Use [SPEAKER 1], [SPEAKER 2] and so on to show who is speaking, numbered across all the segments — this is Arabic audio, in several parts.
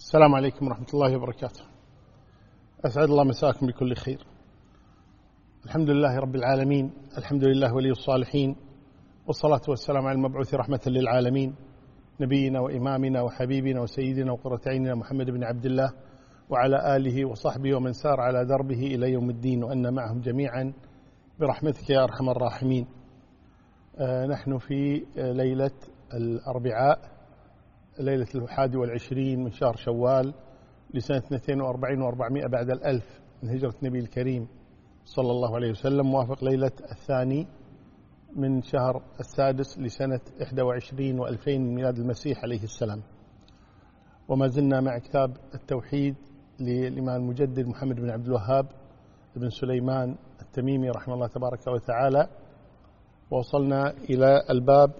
[SPEAKER 1] السلام عليكم ورحمة الله وبركاته. أسعد الله مساكم بكل خير. الحمد لله رب العالمين، الحمد لله ولي الصالحين، والصلاة والسلام على المبعوث رحمة للعالمين، نبينا وإمامنا وحبيبنا وسيدنا وقرة عيننا محمد بن عبد الله، وعلى آله وصحبه ومن سار على دربه إلى يوم الدين، وأن معهم جميعا برحمتك يا أرحم الراحمين. نحن في ليلة الأربعاء، ليلة 21 من شهر شوال لسنة 42 و400 بعد الألف من هجرة النبي الكريم صلى الله عليه وسلم، موافق ليلة 2 من شهر السادس لسنة 21 و2000 من ميلاد المسيح عليه السلام. وما زلنا مع كتاب التوحيد للإمام المجدد محمد بن عبد الوهاب بن سليمان التميمي رحمه الله تبارك وتعالى، ووصلنا إلى الباب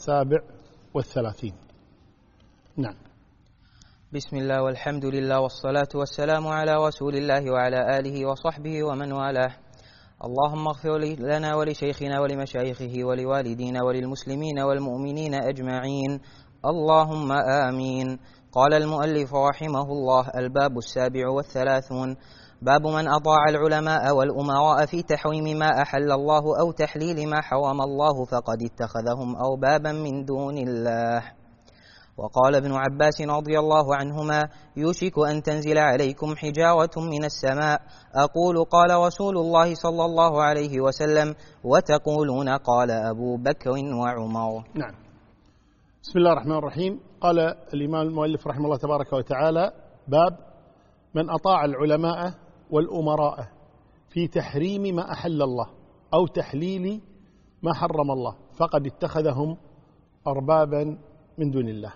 [SPEAKER 1] 37. نعم.
[SPEAKER 2] بسم الله والحمد لله والصلاة والسلام على رسول الله وعلى آله وصحبه ومن والاه. اللهم اغفر لنا ولشيخنا ولمشايخه ولوالدينا وللمسلمين والمؤمنين أجمعين، اللهم آمين. قال المؤلف رحمه الله: الباب 37، باب من أطاع العلماء والأمراء في تحريم ما أحل الله أو تحليل ما حرم الله فقد اتخذهم أربابا من دون الله. وقال ابن عباس رضي الله عنهما: يوشك أن تنزل عليكم حجارة من السماء، أقول قال رسول الله صلى الله عليه وسلم، وتقولون قال أبو بكر وعمر.
[SPEAKER 1] نعم. بسم الله الرحمن الرحيم. قال الإمام المؤلف رحمه الله تبارك وتعالى: باب من أطاع العلماء والأمراء في تحريم ما أحل الله أو تحليل ما حرم الله فقد اتخذهم أربابا من دون الله.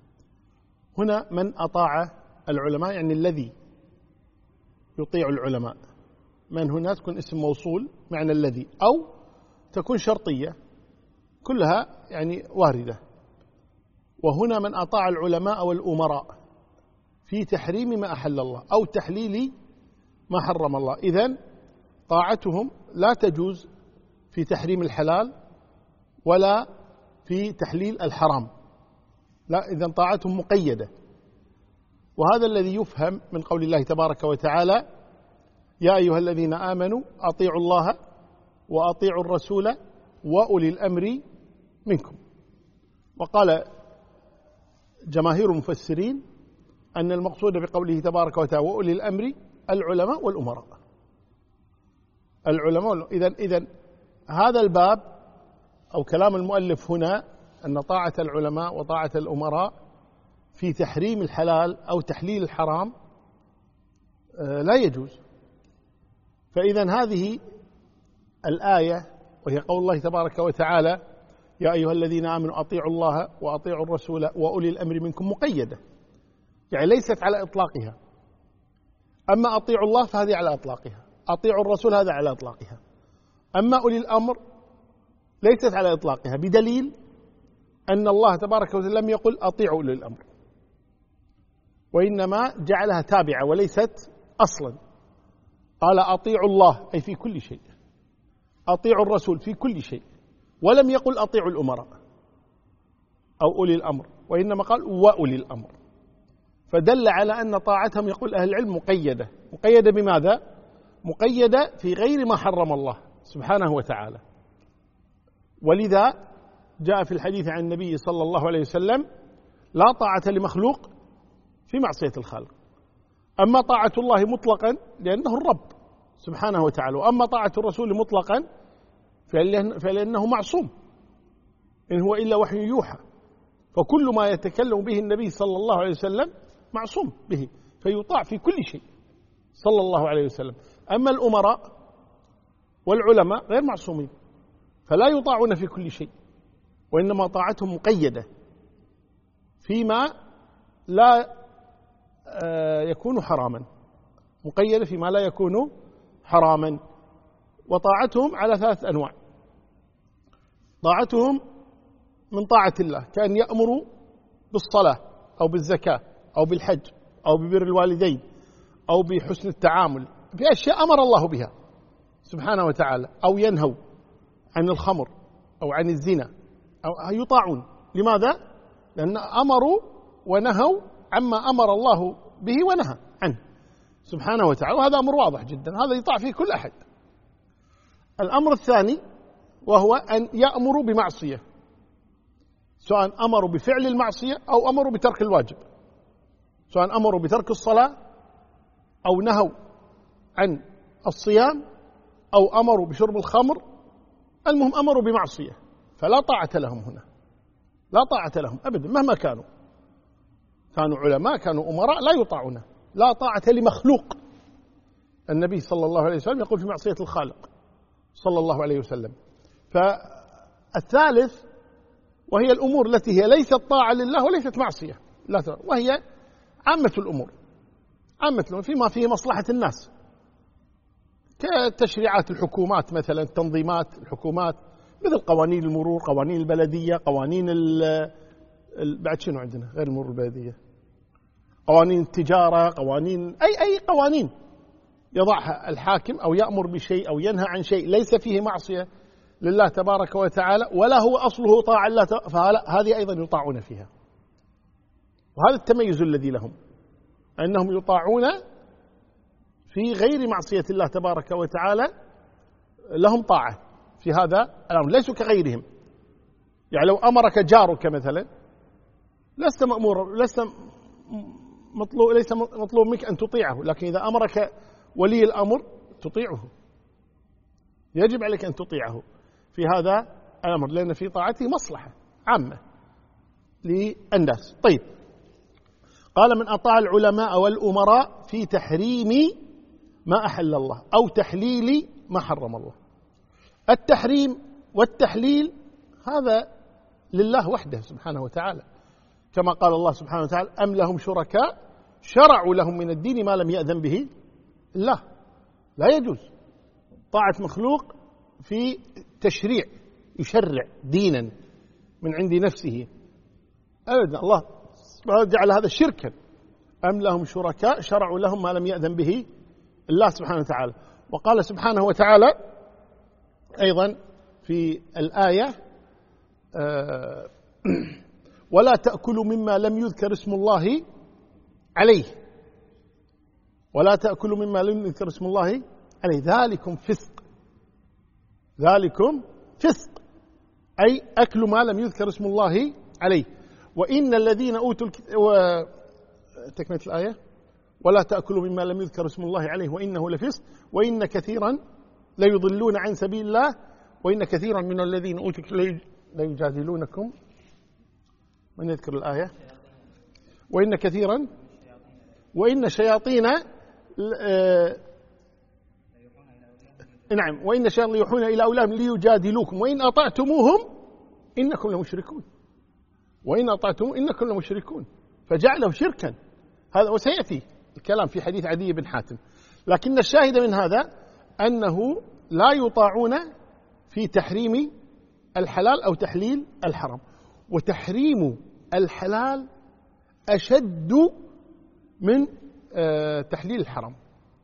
[SPEAKER 1] هنا من أطاع العلماء يعني الذي يطيع العلماء. من هنا تكون اسم موصول معنى الذي، أو تكون شرطية، كلها يعني واردة. وهنا من أطاع العلماء والأمراء في تحريم ما أحل الله أو تحليل ما حرم الله. إذن طاعتهم لا تجوز في تحريم الحلال ولا في تحليل الحرام، لا، إذن طاعتهم مقيدة. وهذا الذي يفهم من قول الله تبارك وتعالى: يا أيها الذين آمنوا أطيعوا الله وأطيعوا الرسول وأولي الأمر منكم. وقال جماهير المفسرين أن المقصود بقوله تبارك وتعالى وأولي الأمر العلماء والأمراء. العلماء. إذن هذا الباب أو كلام المؤلف هنا أن طاعة العلماء وطاعة الأمراء في تحريم الحلال أو تحليل الحرام لا يجوز. فإذن هذه الآية وهي قول الله تبارك وتعالى: يا أيها الذين آمنوا أطيعوا الله وأطيعوا الرسول وأولي الأمر منكم، مقيدة، يعني ليست على إطلاقها. أما أطيعوا الله فهذه على إطلاقها، أطيعوا الرسول هذا على إطلاقها. أما أولي الأمر ليست على إطلاقها، بدليل أن الله تبارك وتعالى لم يقل أطيعوا أولي الأمر، وإنما جعلها تابعة وليست أصلا. قال أطيعوا الله أي في كل شيء، أطيعوا الرسول في كل شيء، ولم يقل أطيعوا الأمراء أو أولي الأمر، وإنما قال وأولي الأمر. فدل على أن طاعتهم يقول أهل العلم مقيدة. مقيدة بماذا؟ مقيدة في غير ما حرم الله سبحانه وتعالى. ولذا جاء في الحديث عن النبي صلى الله عليه وسلم: لا طاعة لمخلوق في معصية الخالق. أما طاعة الله مطلقا لأنه الرب سبحانه وتعالى، وأما طاعة الرسول مطلقا فلأنه معصوم، إن هو إلا وحي يوحى. فكل ما يتكلم به النبي صلى الله عليه وسلم معصوم به، فيطاع في كل شيء صلى الله عليه وسلم. أما الأمراء والعلماء غير معصومين، فلا يطاعون في كل شيء، وإنما طاعتهم مقيدة فيما لا يكون حراما، مقيدة فيما لا يكون حراما. وطاعتهم على 3 أنواع. طاعتهم من طاعة الله كأن يأمروا بالصلاة أو بالزكاة أو بالحج أو ببر الوالدين أو بحسن التعامل في أشياء أمر الله بها سبحانه وتعالى، أو ينهوا عن الخمر أو عن الزنا، أو يطاعون. لماذا؟ لأن أمروا ونهوا عما أمر الله به ونهى عنه سبحانه وتعالى، وهذا أمر واضح جدا، هذا يطاع فيه كل أحد. الأمر الثاني وهو أن يأمروا بمعصية، سواء أمروا بفعل المعصية أو أمروا بترك الواجب، سواء أمروا بترك الصلاة أو نهوا عن الصيام أو أمروا بشرب الخمر، المهم أمروا بمعصية، فلا طاعة لهم هنا، لا طاعة لهم أبدا مهما كانوا علماء، كانوا أمراء، لا يطاعون، لا طاعة لمخلوق. النبي صلى الله عليه وسلم يقول في معصية الخالق صلى الله عليه وسلم. فالثالث وهي الأمور التي هي ليست طاعة لله وليست معصية، وهي عامة الأمور، فيما فيه مصلحة الناس، كتشريعات الحكومات مثلا، تنظيمات الحكومات مثل قوانين المرور، قوانين البلدية، قوانين بعد شنو عندنا غير المرور البلدية، قوانين التجارة، قوانين أي قوانين يضعها الحاكم أو يأمر بشيء أو ينهى عن شيء ليس فيه معصية لله تبارك وتعالى ولا هو أصله طاعة لله، فهذه أيضا يطاعون فيها. وهذا التميز الذي لهم، أنهم يطاعون في غير معصية الله تبارك وتعالى، لهم طاعة في هذا الأمر، ليسوا كغيرهم. يعني لو أمرك جارك مثلا لست مأمورا، ليس مطلوب منك أن تطيعه، لكن إذا أمرك ولي الأمر تطيعه، يجب عليك أن تطيعه في هذا الأمر، لأن في طاعته مصلحة عامة للناس. طيب، قال من أطاع العلماء والأمراء في تحريم ما أحل الله أو تحليل ما حرم الله. التحريم والتحليل هذا لله وحده سبحانه وتعالى، كما قال الله سبحانه وتعالى: أم لهم شركاء شرعوا لهم من الدين ما لم يأذن به الله. لا يجوز طاعة مخلوق في تشريع، يشرع دينا من عند نفسه أبدا. الله سبحانه جعل هذا شركا. أم لهم شركاء شرعوا لهم ما لم يأذن به الله سبحانه وتعالى. وقال سبحانه وتعالى أيضا في الآية: ولا تأكلوا مما لم يذكر اسم الله عليه، ولا تأكلوا مما لم يذكر اسم الله عليه، ذلكم فسق. ذلكم فسق أي أكل ما لم يذكر اسم الله عليه. وإن الذين أوتوا تكملة الآية: ولا تأكلوا مما لم يذكر اسم الله عليه وإنه لفسق وإن كثيرا ليضلون عن سبيل الله وإن كثيرا من الذين أوتوا ليجادلونكم. من يذكر الآية؟ وإن كثيرا، وإن شياطين نعم، وإن شياطين يوحون إلى أولادهم ليجادلوكم وإن أطعتموهم إنكم لمشركون. وإن أطعتموهم إنكم لمشركون، فجعله شركا. هذا وسيأتي الكلام في حديث عدي بن حاتم. لكن الشاهد من هذا أنه لا يطاعون في تحريم الحلال أو تحليل الحرام. وتحريم الحلال أشد من تحليل الحرام،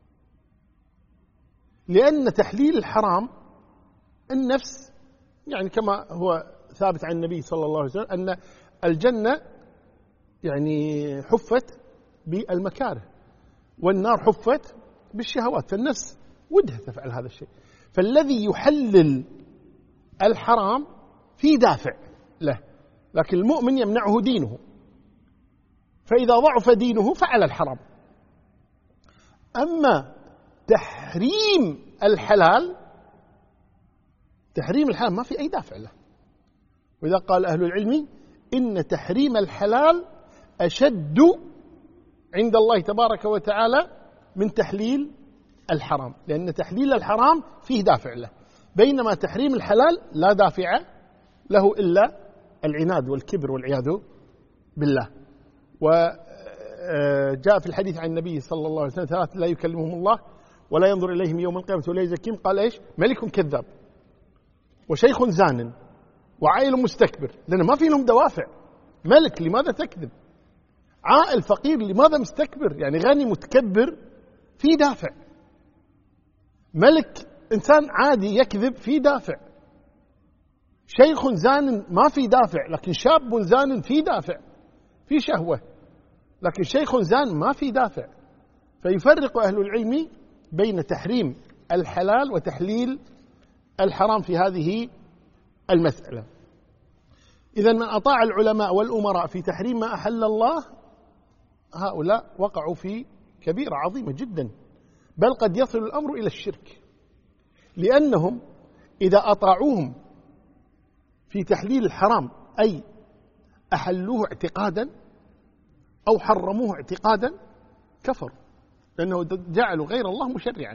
[SPEAKER 1] لأن تحليل الحرام النفس، يعني كما هو ثابت عن النبي صلى الله عليه وسلم أن الجنة يعني حفت بالمكاره والنار حفت بالشهوات، فالنفس ودها تفعل هذا الشيء. فالذي يحلل الحرام في دافع له، لكن المؤمن يمنعه دينه، فإذا ضعف دينه فعل الحرام. أما تحريم الحلال ما في أي دافع له. وإذا قال أهل العلم إن تحريم الحلال أشد عند الله تبارك وتعالى من تحليل الحرام، لأن تحليل الحرام فيه دافع له، بينما تحريم الحلال لا دافع له إلا العناد والكبر والعياذ بالله. وجاء في الحديث عن النبي صلى الله عليه وسلم: ثلاثة لا يكلمهم الله ولا ينظر إليهم يوم القيامة ولا يزكيهم. قال إيش؟ ملك كذاب وشيخ زان وعائل مستكبر، لأن ما في لهم دوافع. ملك لماذا تكذب؟ عائل فقير لماذا مستكبر؟ يعني غني متكبر في دافع. ملك إنسان عادي يكذب في دافع. شيخ زان ما في دافع، لكن شاب زان في دافع، في شهوة. لكن شيخ زان ما في دافع. فيفرق أهل العلم بين تحريم الحلال وتحليل الحرام في هذه المسألة. إذن من أطاع العلماء والأمراء في تحريم ما أحل الله هؤلاء وقعوا في كبيرة عظيمة جدا، بل قد يصل الأمر إلى الشرك، لأنهم إذا أطاعوهم في تحليل الحرام أي أحلوه اعتقادا أو حرموه اعتقادا كفروا، لأنه جعلوا غير الله مشرعا.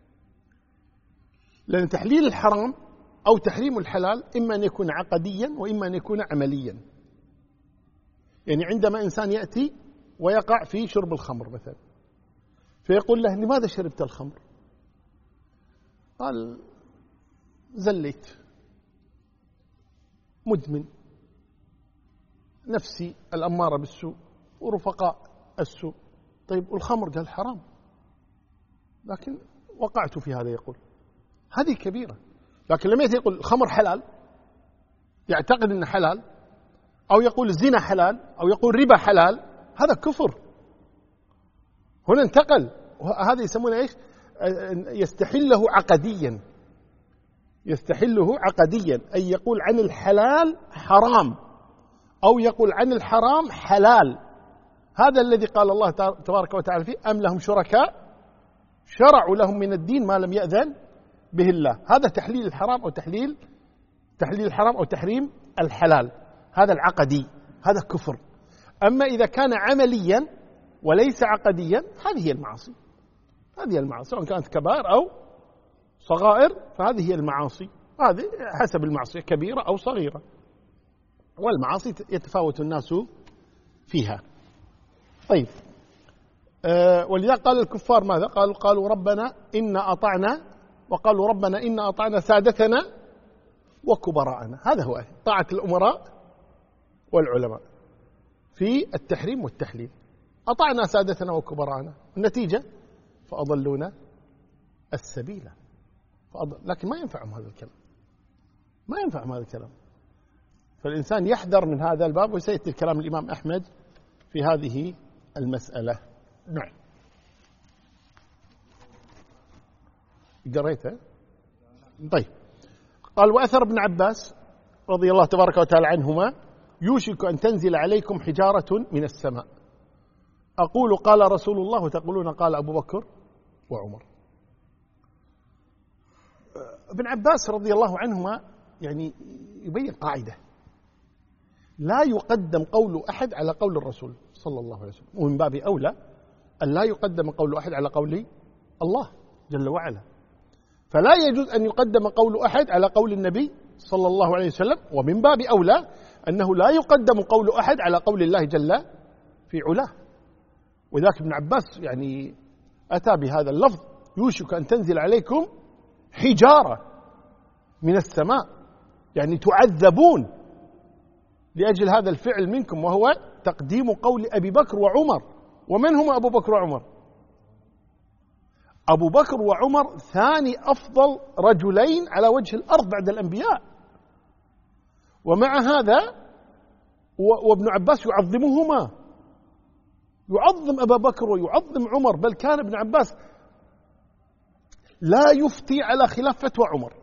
[SPEAKER 1] لأن تحليل الحرام أو تحريم الحلال إما أن يكون عقديا وإما أن يكون عمليا. يعني عندما إنسان يأتي ويقع في شرب الخمر مثلا، فيقول له لماذا شربت الخمر؟ قال زليت، مدمن، نفسي الأمارة بالسوء ورفقاء السوء. طيب والخمر؟ قال حرام، لكن وقعت في هذا. يقول هذه كبيرة. لكن لما يقول الخمر حلال، يعتقد أنه حلال، أو يقول الزنا حلال، أو يقول ربا حلال، هذا كفر. هنا انتقل. هذا يسمونه إيش؟ يستحله عقديا. يستحله عقديا، أي يقول عن الحلال حرام أو يقول عن الحرام حلال. هذا الذي قال الله تبارك وتعالى فيه: أم لهم شركاء شرعوا لهم من الدين ما لم يأذن به الله. هذا تحليل الحرام أو تحليل الحرام أو تحريم الحلال، هذا العقدي، هذا كفر. أما إذا كان عمليا وليس عقديا، هذه هي المعاصي. هذه المعاصي سواء كانت كبائر أو صغائر، فهذه هي المعاصي. هذه حسب المعصية كبيرة أو صغيرة، والمعاصي يتفاوت الناس فيها. طيب، ولذا قال الكفار ماذا؟ قالوا ربنا إنا أطعنا، وقالوا ربنا إنا أطعنا سادتنا وكبراءنا. هذا هو طاعة الأمراء والعلماء في التحريم والتحليل. أطعنا سادتنا وكبراءنا، النتيجة فأضلونا السبيل. لكن ما ينفعهم هذا الكلام، ما ينفعهم هذا الكلام. فالإنسان يحذر من هذا الباب، وسيأتي الكلام الإمام أحمد في هذه المسألة. نعم. قريته؟ طيب. قال: وأثر ابن عباس رضي الله تبارك وتعالى عنهما: يوشك أن تنزل عليكم حجارة من السماء، أقول قال رسول الله وتقولون قال أبو بكر وعمر. ابن عباس رضي الله عنهما يعني يبين قاعدة: لا يقدم قول أحد على قول الرسول صلى الله عليه وسلم، ومن باب أولى أن لا يقدم قول أحد على قول الله جل وعلا. فلا يجوز أن يقدم قول أحد على قول النبي صلى الله عليه وسلم، ومن باب أولى أنه لا يقدم قول أحد على قول الله جل في علاه. وذاك ابن عباس يعني أتى بهذا اللفظ: يوشك أن تنزل عليكم حجارة من السماء، يعني تعذبون لأجل هذا الفعل منكم، وهو تقديم قول أبي بكر وعمر. ومن هم أبو بكر وعمر؟ أبو بكر وعمر ثاني أفضل رجلين على وجه الأرض بعد الأنبياء، ومع هذا وابن عباس يعظمهما، يعظم أبا بكر ويعظم عمر. بل كان ابن عباس لا يفتي على خلاف فتوى عمر.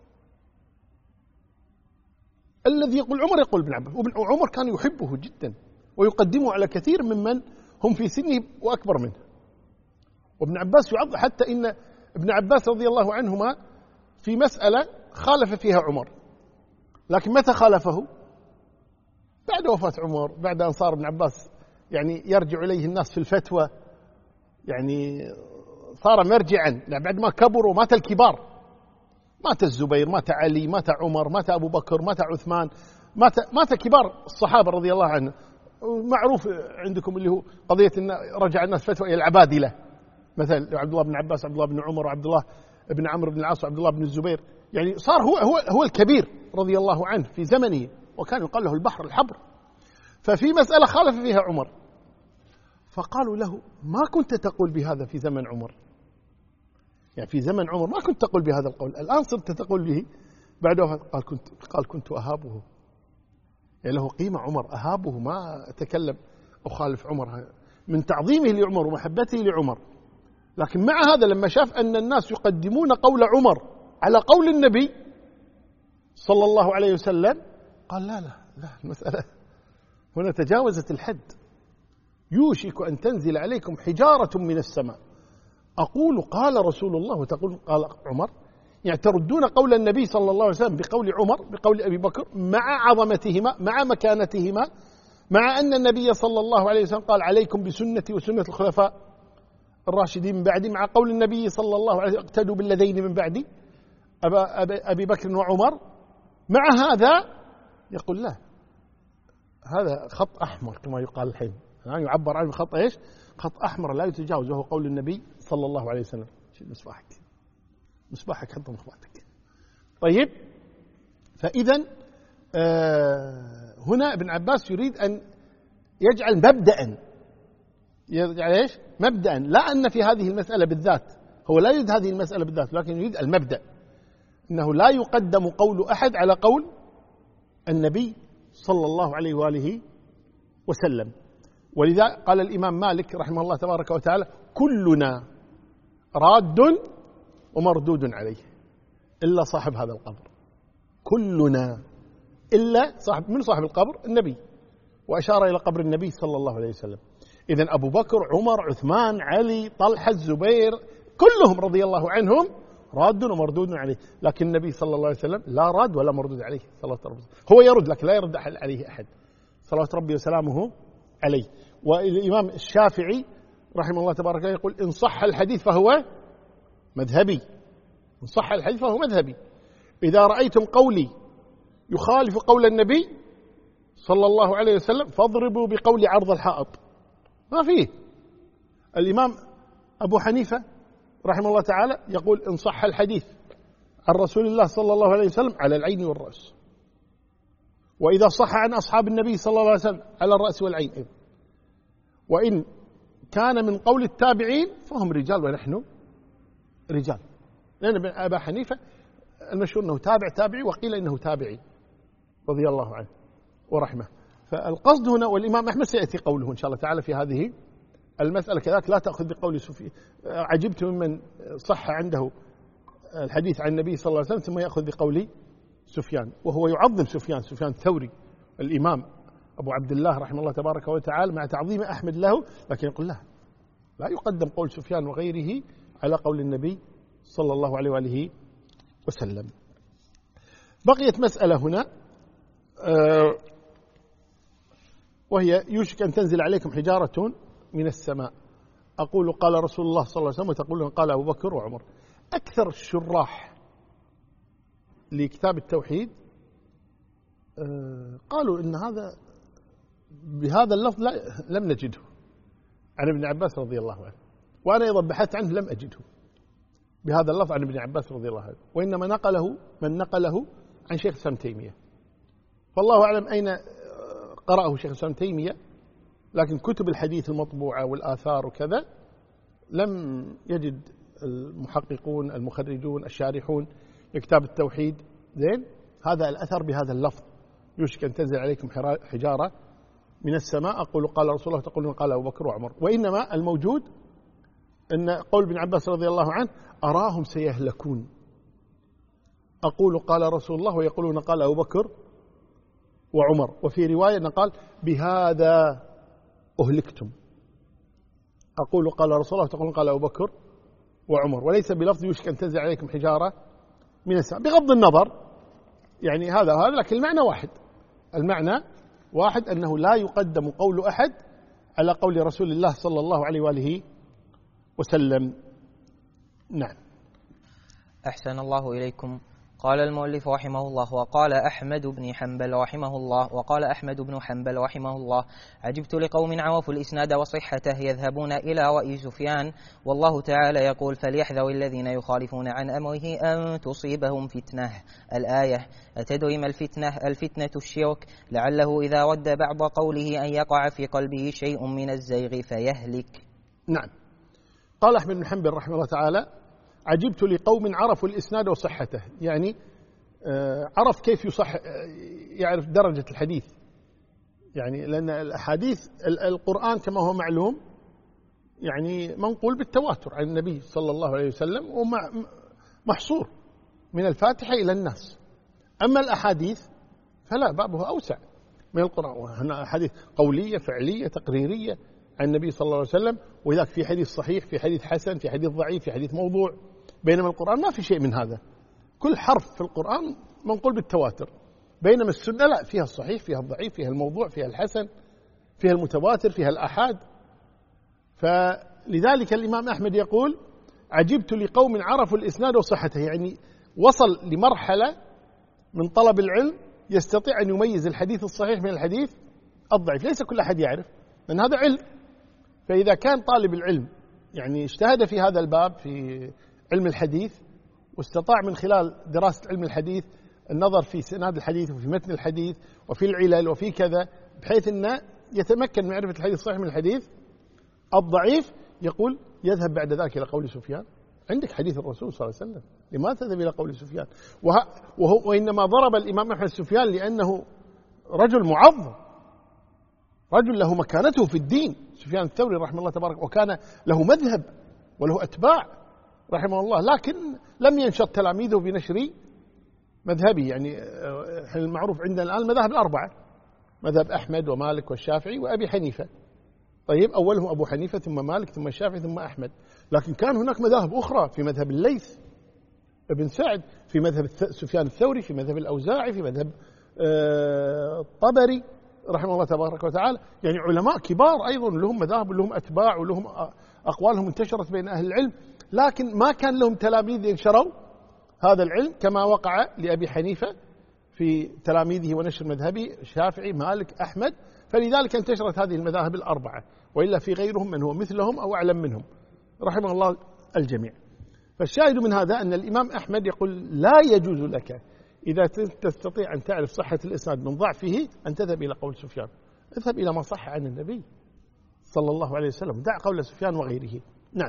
[SPEAKER 1] الذي يقول عمر يقول ابن عباس، وعمر كان يحبه جدا ويقدمه على كثير ممن هم في سنه وأكبر منه. وابن عباس يعظم، حتى إن ابن عباس رضي الله عنهما في مسألة خالف فيها عمر، لكن متى خالفه؟ بعد وفاة عمر، بعد أن صار ابن عباس يعني يرجع إليه الناس في الفتوى، يعني صار مرجعا بعد ما كبروا. مات الكبار، مات الزبير، مات علي، مات عمر، مات أبو بكر، مات عثمان، مات كبار الصحابة رضي الله عنهم. معروف عندكم اللي هو قضية إن رجع الناس فتوى إلى العبادلة، مثل عبد الله بن عباس، عبد الله بن عمر، وعبد الله بن عمرو بن العاص، وعبد الله بن الزبير. يعني صار هو الكبير رضي الله عنه في زمنه، وكان يقال له البحر الحبر. ففي مسألة خالف فيها عمر، فقالوا له: ما كنت تقول بهذا في زمن عمر، يعني في زمن عمر ما كنت تقول بهذا القول، الآن صرت تقول به بعد وفاة. قال كنت أهابه، يعني له قيمة عمر، أهابه، ما أتكلم أخالف عمر. من تعظيمه لعمر ومحبته لعمر. لكن مع هذا لما شاف أن الناس يقدمون قول عمر على قول النبي صلى الله عليه وسلم قال لا المسألة هنا تجاوزت الحد، يوشك أن تنزل عليكم حجارة من السماء. أقول قال رسول الله وتقول قال عمر، يعني تردون قول النبي صلى الله عليه وسلم بقول عمر بقول أبي بكر مع عظمتهما مع مكانتهما، مع أن النبي صلى الله عليه وسلم قال عليكم بسنتي وسنة الخلفاء الراشدين من بعدي، مع قول النبي صلى الله عليه وسلم اقتدوا بالذين من بعدي أبي بكر وعمر. مع هذا يقول لا، هذا خط أحمر كما يقال الحين، يعني يعبر عنه خط إيش؟ خط أحمر لا يتجاوز، وهو قول النبي صلى الله عليه وسلم. شيل مصباحك حط مصباحك. طيب، فإذا هنا ابن عباس يريد أن يجعل مبدأ، يجعل إيش؟ مبدأ، لا أن في هذه المسألة بالذات، هو لا يريد هذه المسألة بالذات، لكن يريد المبدأ أنه لا يقدم قول أحد على قول النبي صلى الله عليه وآله وسلم. ولذا قال الإمام مالك رحمه الله تبارك وتعالى كلنا راد ومردود عليه إلا صاحب هذا القبر. كلنا إلا صاحب، من صاحب القبر؟ النبي، وأشار إلى قبر النبي صلى الله عليه وسلم. إذن أبو بكر عمر عثمان علي طلحة الزبير كلهم رضي الله عنهم راد ومردود عليه، لكن النبي صلى الله عليه وسلم لا راد ولا مردود عليه صلوات ربي. هو يرد لكن لا يرد عليه أحد صلوات ربي وسلامه عليه. والإمام الشافعي رحمه الله تبارك وتعالى يقول إن صح الحديث فهو مذهبي، إن صح الحديث فهو مذهبي. إذا رأيتم قولي يخالف قول النبي صلى الله عليه وسلم فاضربوا بقول عرض الحائط، ما فيه. الإمام أبو حنيفة رحمه الله تعالى يقول إن صح الحديث عن رسول الله صلى الله عليه وسلم على العين والرأس، وإذا صح عن أصحاب النبي صلى الله عليه وسلم على الرأس والعين أيضا، وإن كان من قول التابعين فهم رجال ونحن رجال. لأن أبا حنيفة المشهور أنه تابعي، وقيل إنه تابعي رضي الله عنه ورحمه. فالقصد هنا، والإمام أحمد سيأتي قوله إن شاء الله تعالى في هذه المسألة كذلك، لا تأخذ بقول سفيان. عجبت ممن صح عنده الحديث عن النبي صلى الله عليه وسلم ثم يأخذ بقول سفيان، وهو يعظم سفيان الثوري الإمام أبو عبد الله رحمه الله تبارك وتعالى مع تعظيم أحمد له، لكن يقول لا يقدم قول سفيان وغيره على قول النبي صلى الله عليه وآله وسلم. بقيت مسألة هنا وهي يوشك أن تنزل عليكم حجارة من السماء. أقول قال رسول الله صلى الله عليه وسلم وتقولون قال أبو بكر وعمر. أكثر الشراح لكتاب التوحيد قالوا إن هذا بهذا اللفظ لم نجده عن ابن عباس رضي الله عنه، وأنا أيضا بحثت عنه لم أجده بهذا اللفظ عن ابن عباس رضي الله عنه، وإنما نقله من نقله عن شيخ الإسلام تيمية، فالله أعلم أين قرأه شيخ الإسلام تيمية. لكن كتب الحديث المطبوعة والآثار وكذا لم يجد المحققون المخرجون الشارحون لكتاب التوحيد زين هذا الأثر بهذا اللفظ يوشك أن تنزل عليكم حجارة من السماء. أقول قال رسول الله تقولون قال أبو بكر وعمر. وإنما الموجود أن قول ابن عباس رضي الله عنه أراهم سيهلكون. أقول قال رسول الله ويقولون قال أبو بكر وعمر. وفي رواية أن قال بهذا أهلكتم. أقول قال رسول الله تقولون قال أبو بكر وعمر، وليس بلفظ يوشك أن تنزل عليكم حجارة من السماء، بغض النظر يعني هذا لكن المعنى واحد. المعنى واحد أنه لا يقدم قول أحد على قول رسول الله صلى الله عليه وآله وسلم. نعم.
[SPEAKER 2] أحسن الله إليكم. قال المؤلف رحمه الله وقال أحمد بن حنبل رحمه الله عجبت لقوم عرفوا الإسناد وصحته يذهبون إلى رأي سفيان والله تعالى يقول فليحذر الذين يخالفون عن أمره أن تصيبهم فتنة. الآية. أتدري ما الفتنة الشرك لعله إذا رد بعض قوله أن يقع في قلبه شيء من الزيغ فيهلك.
[SPEAKER 1] نعم. قال أحمد بن حنبل رحمه الله تعالى عجبت لقوم عرفوا الإسناد وصحته، يعني عرف كيف يعرف درجة الحديث، يعني لأن الأحاديث القرآن كما هو معلوم يعني منقول بالتواتر عن النبي صلى الله عليه وسلم ومحصور من الفاتحة إلى الناس. أما الأحاديث فلا، بابها أوسع من القرآن، وهنا أحاديث قولية فعلية تقريرية عن النبي صلى الله عليه وسلم، وذاك في حديث صحيح، في حديث حسن، في حديث ضعيف، في حديث موضوع. بينما القرآن ما في شيء من هذا، كل حرف في القرآن منقول بالتواتر، بينما السنة لا، فيها الصحيح، فيها الضعيف، فيها الموضوع، فيها الحسن، فيها المتواتر، فيها الآحاد. فلذلك الإمام أحمد يقول: عجبت لقوم عرفوا الإسناد وصحته، يعني وصل لمرحلة من طلب العلم يستطيع أن يميز الحديث الصحيح من الحديث الضعيف. ليس كل أحد يعرف، لأن هذا علم. فإذا كان طالب العلم يعني اجتهد في هذا الباب في علم الحديث، واستطاع من خلال دراسة علم الحديث النظر في سناد الحديث وفي متن الحديث وفي العلل وفي كذا، بحيث أنه يتمكن من معرفة الحديث الصحيح من الحديث الضعيف، يقول: يذهب بعد ذلك إلى قول سفيان. عندك حديث الرسول صلى الله عليه وسلم، لماذا تذهب إلى قول سفيان؟ وإنما ضرب الإمام أحمد سفيان لأنه رجل معظم، رجل له مكانته في الدين، سفيان الثوري رحمه الله تبارك، وكان له مذهب وله أتباع رحمه الله، لكن لم ينشط تلاميذه بنشر مذهبه. يعني المعروف عندنا الآن المذاهب الأربعة: مذهب أحمد ومالك والشافعي وأبي حنيفة. طيب، أولهم أبو حنيفة ثم مالك ثم الشافعي ثم أحمد. لكن كان هناك مذاهب أخرى، في مذهب الليث ابن سعد، في مذهب سفيان الثوري، في مذهب الأوزاعي، في مذهب الطبري رحمه الله تبارك وتعالى. يعني علماء كبار أيضا لهم مذاهب ولهم أتباع ولهم أقوالهم انتشرت بين أهل العلم، لكن ما كان لهم تلاميذ ينشروا هذا العلم كما وقع لأبي حنيفة في تلاميذه ونشر مذهبه: الشافعي، مالك، أحمد. فلذلك انتشرت هذه المذاهب الأربعة، وإلا في غيرهم من هو مثلهم أو أعلم منهم رحمه الله الجميع. فالشاهد من هذا أن الإمام أحمد يقول: لا يجوز لك إذا تستطيع أن تعرف صحة الإسناد من ضعفه أن تذهب إلى قول سفيان، اذهب إلى ما صح عن النبي صلى الله عليه وسلم، دع قول سفيان وغيره. نعم.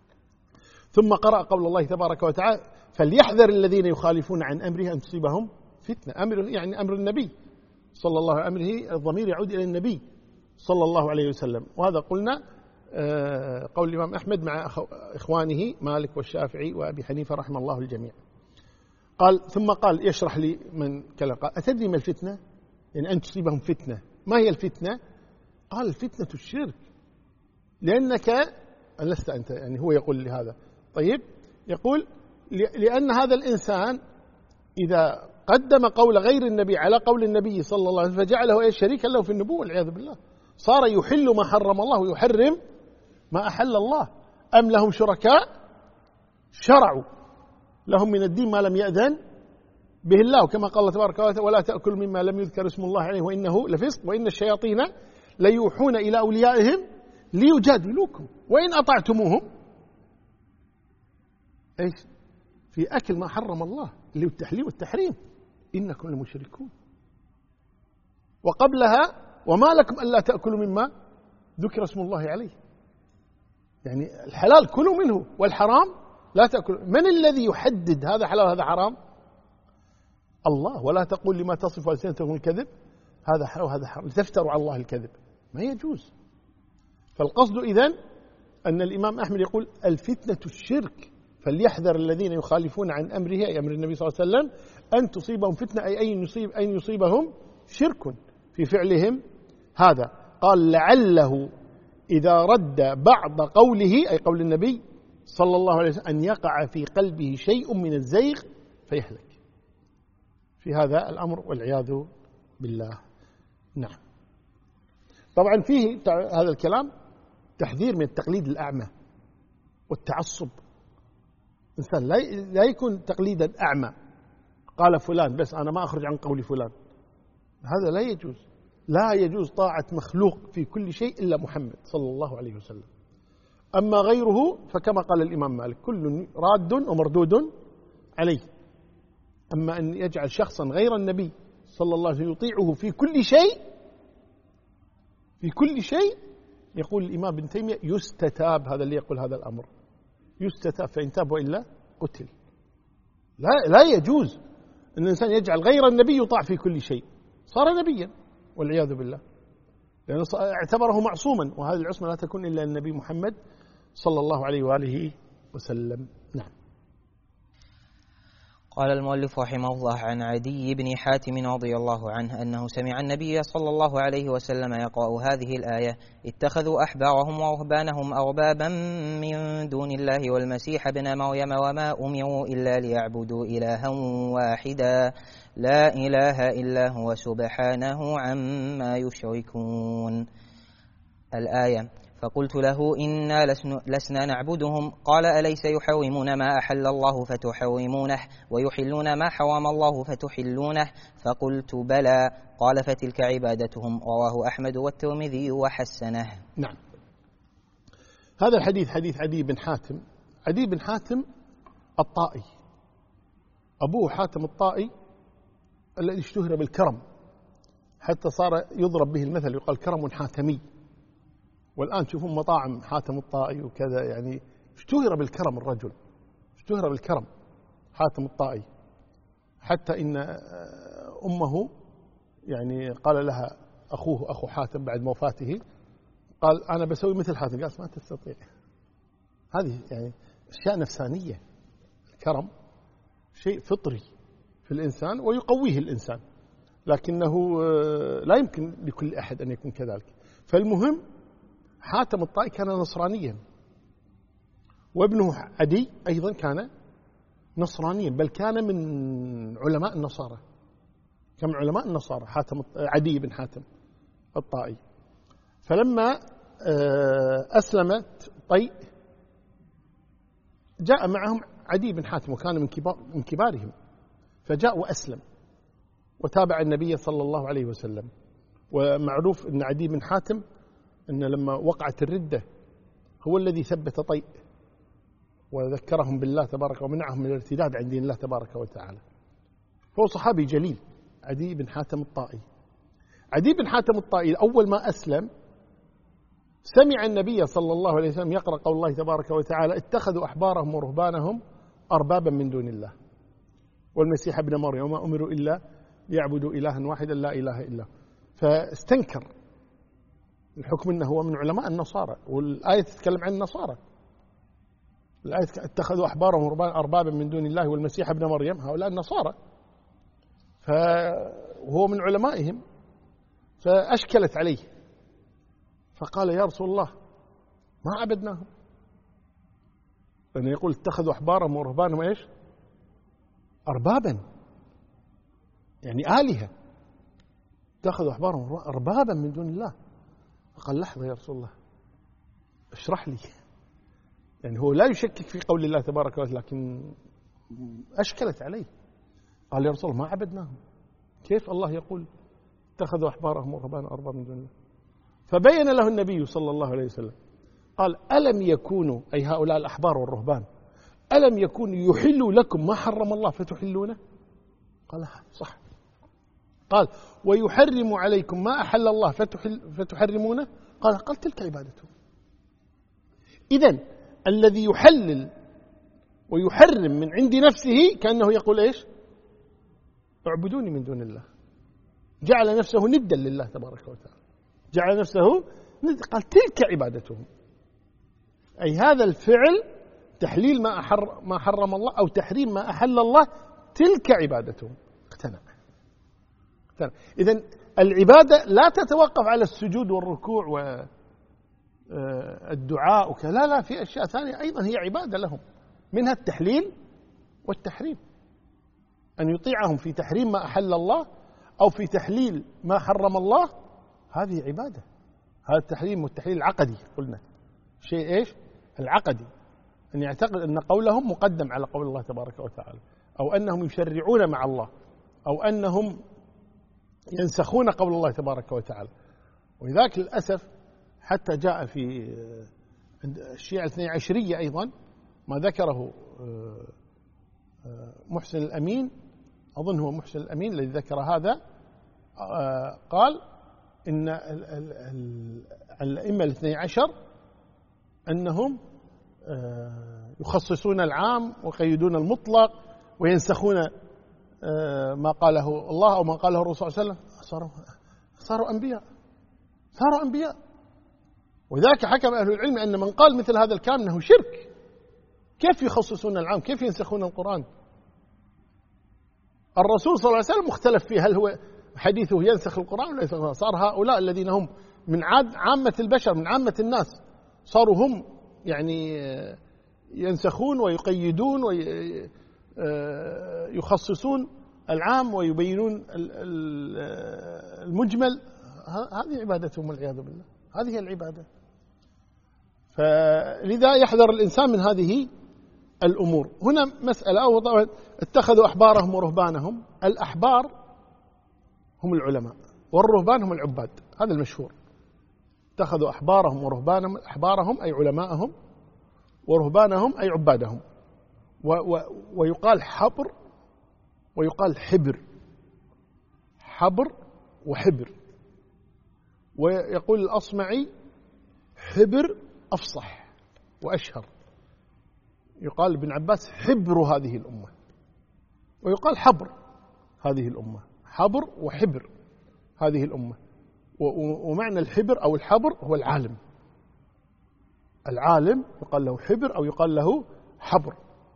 [SPEAKER 1] ثم قرأ قول الله تبارك وتعالى: فليحذر الذين يخالفون عن أمره أن تصيبهم فتنة. أمر يعني أمر النبي صلى الله عليه وسلم، الضمير يعود إلى النبي صلى الله عليه وسلم. وهذا قلنا قول الإمام أحمد مع إخوانه مالك والشافعي وأبي حنيفة رحمه الله الجميع. قال: ثم قال يشرح لي من كلام، قال: أتدري ما الفتنة؟ يعني أن تصيبهم فتنة. ما هي الفتنة؟ قال: الفتنة الشرك. لأنك لست أنت، يعني هو يقول لهذا. طيب، يقول: لأن هذا الإنسان إذا قدم قول غير النبي على قول النبي صلى الله عليه وسلم فجعله شريكا له في النبوة والعياذ بالله، صار يحل ما حرم الله ويحرم ما أحل الله. أم لهم شركاء شرعوا لهم من الدين ما لم يأذن به الله، كما قال الله تبارك وتعالى: ولا تأكلوا مما لم يذكر اسم الله عليه وإنه لفسق وإن الشياطين ليوحون إلى أوليائهم ليجادلوكم وإن أطعتموهم إيش في أكل ما حرم الله اللي هو التحليل والتحريم إنكم لمشركون. وقبلها: وما لكم ألا تأكلوا مما ذكر اسم الله عليه. يعني الحلال كلوا منه والحرام لا تأكلوا. من الذي يحدد هذا حلال وهذا حرام؟ الله. ولا تقول لما تصف ألسنتكم الكذب هذا حلال وهذا حرام لتفتروا على الله الكذب، ما يجوز. فالقصد إذن أن الإمام أحمد يقول: الفتنة الشرك، فليحذر الذين يخالفون عن أمره أي أمر النبي صلى الله عليه وسلم أن تصيبهم فتنة، أي أن يصيبهم شرك في فعلهم هذا. قال: لعله إذا رد بعض قوله أي قول النبي صلى الله عليه وسلم أن يقع في قلبه شيء من الزيغ فيهلك في هذا الأمر والعياذ بالله. نعم. طبعا فيه هذا الكلام تحذير من التقليد الأعمى والتعصب. إنسان لا يكون تقليدا أعمى، قال فلان بس أنا ما أخرج عن قول فلان، هذا لا يجوز. لا يجوز طاعة مخلوق في كل شيء إلا محمد صلى الله عليه وسلم. أما غيره فكما قال الإمام مالك: كل راد ومردود عليه. أما أن يجعل شخصا غير النبي صلى الله عليه وسلم يطيعه في كل شيء يقول الإمام ابن تيمية: يستتاب. هذا اللي يقول هذا الأمر يستتاب، فإن تاب وإلا قتل. لا يجوز أن الإنسان يجعل غير النبي يطاع في كل شيء، صار نبيا والعياذ بالله. لأنه اعتبره معصوما، وهذه العصمة لا تكون إلا النبي محمد صلى الله عليه وآله وسلم. نعم.
[SPEAKER 2] قال المؤلف رحمه الله عن عدي بن حاتم رضي الله عنه أنه سمع النبي صلى الله عليه وسلم يقرأ هذه الآية: اتخذوا أحبارهم ورهبانهم أربابا من دون الله والمسيح ابن مريم وما أمروا إلا ليعبدوا إلها واحدا لا إله إلا هو سبحانه عما يشركون. الآية. فقلت له: إنا لسنا نعبدهم. قال: أليس يحرمون ما أحل الله فتحرمونه ويحلون ما حرم الله فتحلونه؟ فقلت: بلى. قال: فتلك عبادتهم. رواه أحمد والترمذي وحسنه.
[SPEAKER 1] نعم. هذا الحديث حديث عدي بن حاتم. عدي بن حاتم الطائي، أبوه حاتم الطائي الذي اشتهر بالكرم، حتى صار يضرب به المثل، يقال كرم حاتمي. والآن تشوفون مطاعم حاتم الطائي وكذا، يعني اشتهر بالكرم الرجل، اشتهر بالكرم حاتم الطائي، حتى إن أمه يعني قال لها أخوه أخو حاتم بعد وفاته، قال: أنا بسوي مثل حاتم. قال: ما تستطيع. هذه يعني أشياء نفسانية. الكرم شيء فطري في الإنسان ويقويه الإنسان، لكنه لا يمكن لكل أحد أن يكون كذلك. فالمهم حاتم الطائي كان نصرانيا، وابنه عدي أيضا كان نصرانيا، بل كان من علماء النصارى، كان من علماء النصارى عدي بن حاتم الطائي. فلما أسلمت طيء جاء معهم عدي بن حاتم، وكان من كبارهم، فجاء وأسلم وتابع النبي صلى الله عليه وسلم. ومعروف أن عدي بن حاتم أن لما وقعت الردة هو الذي ثبت طيء وذكرهم بالله تبارك ومنعهم من الارتداد عن دين الله تبارك وتعالى. هو صحابي جليل عدي بن حاتم الطائي. عدي بن حاتم الطائي أول ما أسلم سمع النبي صلى الله عليه وسلم يقرأ قول الله تبارك وتعالى: اتخذوا أحبارهم ورهبانهم أربابا من دون الله والمسيح ابن مريم وما أمروا إلا ليعبدوا إلها واحدا لا إله إلا هو. فاستنكر الحكم أنه هو من علماء النصارى، والآية تتكلم عن النصارى. الآية: اتخذوا أحبارهم ورهبانهم أربابا من دون الله والمسيح ابن مريم، هؤلاء النصارى، وهو من علمائهم. فأشكلت عليه، فقال: يا رسول الله ما عبدناهم. لأنه يقول: اتخذوا أحبارهم ورهبانهم إيش؟ أربابا، يعني آلهة. اتخذوا أحبارهم أربابا من دون الله. فقال: لحظة يا رسول الله، اشرح لي. يعني هو لا يشكك في قول الله تبارك وتعالى، لكن أشكلت عليه. قال: يا رسول الله ما عبدناهم، كيف الله يقول اتخذوا أحبارهم ورهبانهم أربابا من دون الله؟ فبين له النبي صلى الله عليه وسلم، قال: ألم يكونوا، أي هؤلاء الأحبار والرهبان، ألم يكونوا يحلوا لكم ما حرم الله فتحلونه؟ قال: صح. قال: ويحرم عليكم ما أحل الله فتحرمونه؟ قال: تلك عبادته. إذن الذي يحلل ويحرم من عند نفسه كأنه يقول إيش؟ اعبدوني من دون الله. جعل نفسه ندا لله تبارك وتعالى، جعل نفسه ند. قال: تلك عبادتهم، أي هذا الفعل تحليل ما حرم الله أو تحريم ما أحل الله، تلك عبادتهم. اقتنع. إذن العبادة لا تتوقف على السجود والركوع والدعاء وكذا، لا، في أشياء ثانية أيضا هي عبادة لهم، منها التحليل والتحريم، أن يطيعهم في تحريم ما أحل الله أو في تحليل ما حرم الله، هذه عبادة. هذا التحريم والتحليل العقدي، قلنا شيء إيش؟ العقدي، أن يعتقد أن قولهم مقدم على قول الله تبارك وتعالى، أو أنهم يشرعون مع الله، أو أنهم ينسخون قول الله تبارك وتعالى. ولذلك للأسف حتى جاء في الشيعة الاثني عشرية أيضا ما ذكره محسن الأمين، أظن هو محسن الأمين الذي ذكر هذا، قال إن الأئمة الاثني عشر أنهم يخصصون العام ويقيدون المطلق وينسخون ما قاله الله أو ما قاله الرسول صلى الله عليه وسلم، صاروا أنبياء. صاروا أنبياء. وذاك حكم أهل العلم أن من قال مثل هذا الكلام أنه شرك. كيف يخصصون العام؟ كيف ينسخون القرآن؟ الرسول صلى الله عليه وسلم مختلف فيه، هل هو حديثه ينسخ القرآن ولا ينسخ؟ صار هؤلاء الذين هم من عامة البشر، من عامة الناس، صاروا هم يعني ينسخون ويقيدون ويخصصون العام ويبينون المجمل. هذه عبادتهم والعياذ بالله، هذه هي العبادة. فلذا يحذر الإنسان من هذه الأمور. هنا مسألة، أو طبعا اتخذوا أحبارهم ورهبانهم. الأحبار هم العلماء والرهبان هم العباد، هذا المشهور. اتخذوا أحبارهم ورهبانهم، أحبارهم أي علماءهم، ورهبانهم أي عبادهم. ويقال حبر ويقال حبر، حبر وحبر. ويقول الأصمعي حبر أفصح وأشهر. يقال ابن عباس حبر هذه الأمة، ويقال حبر هذه الأمة، حبر وحبر هذه الأمة. ومعنى الحبر أو الحبر هو العالم. العالم يقال له حبر أو يقال له حبر.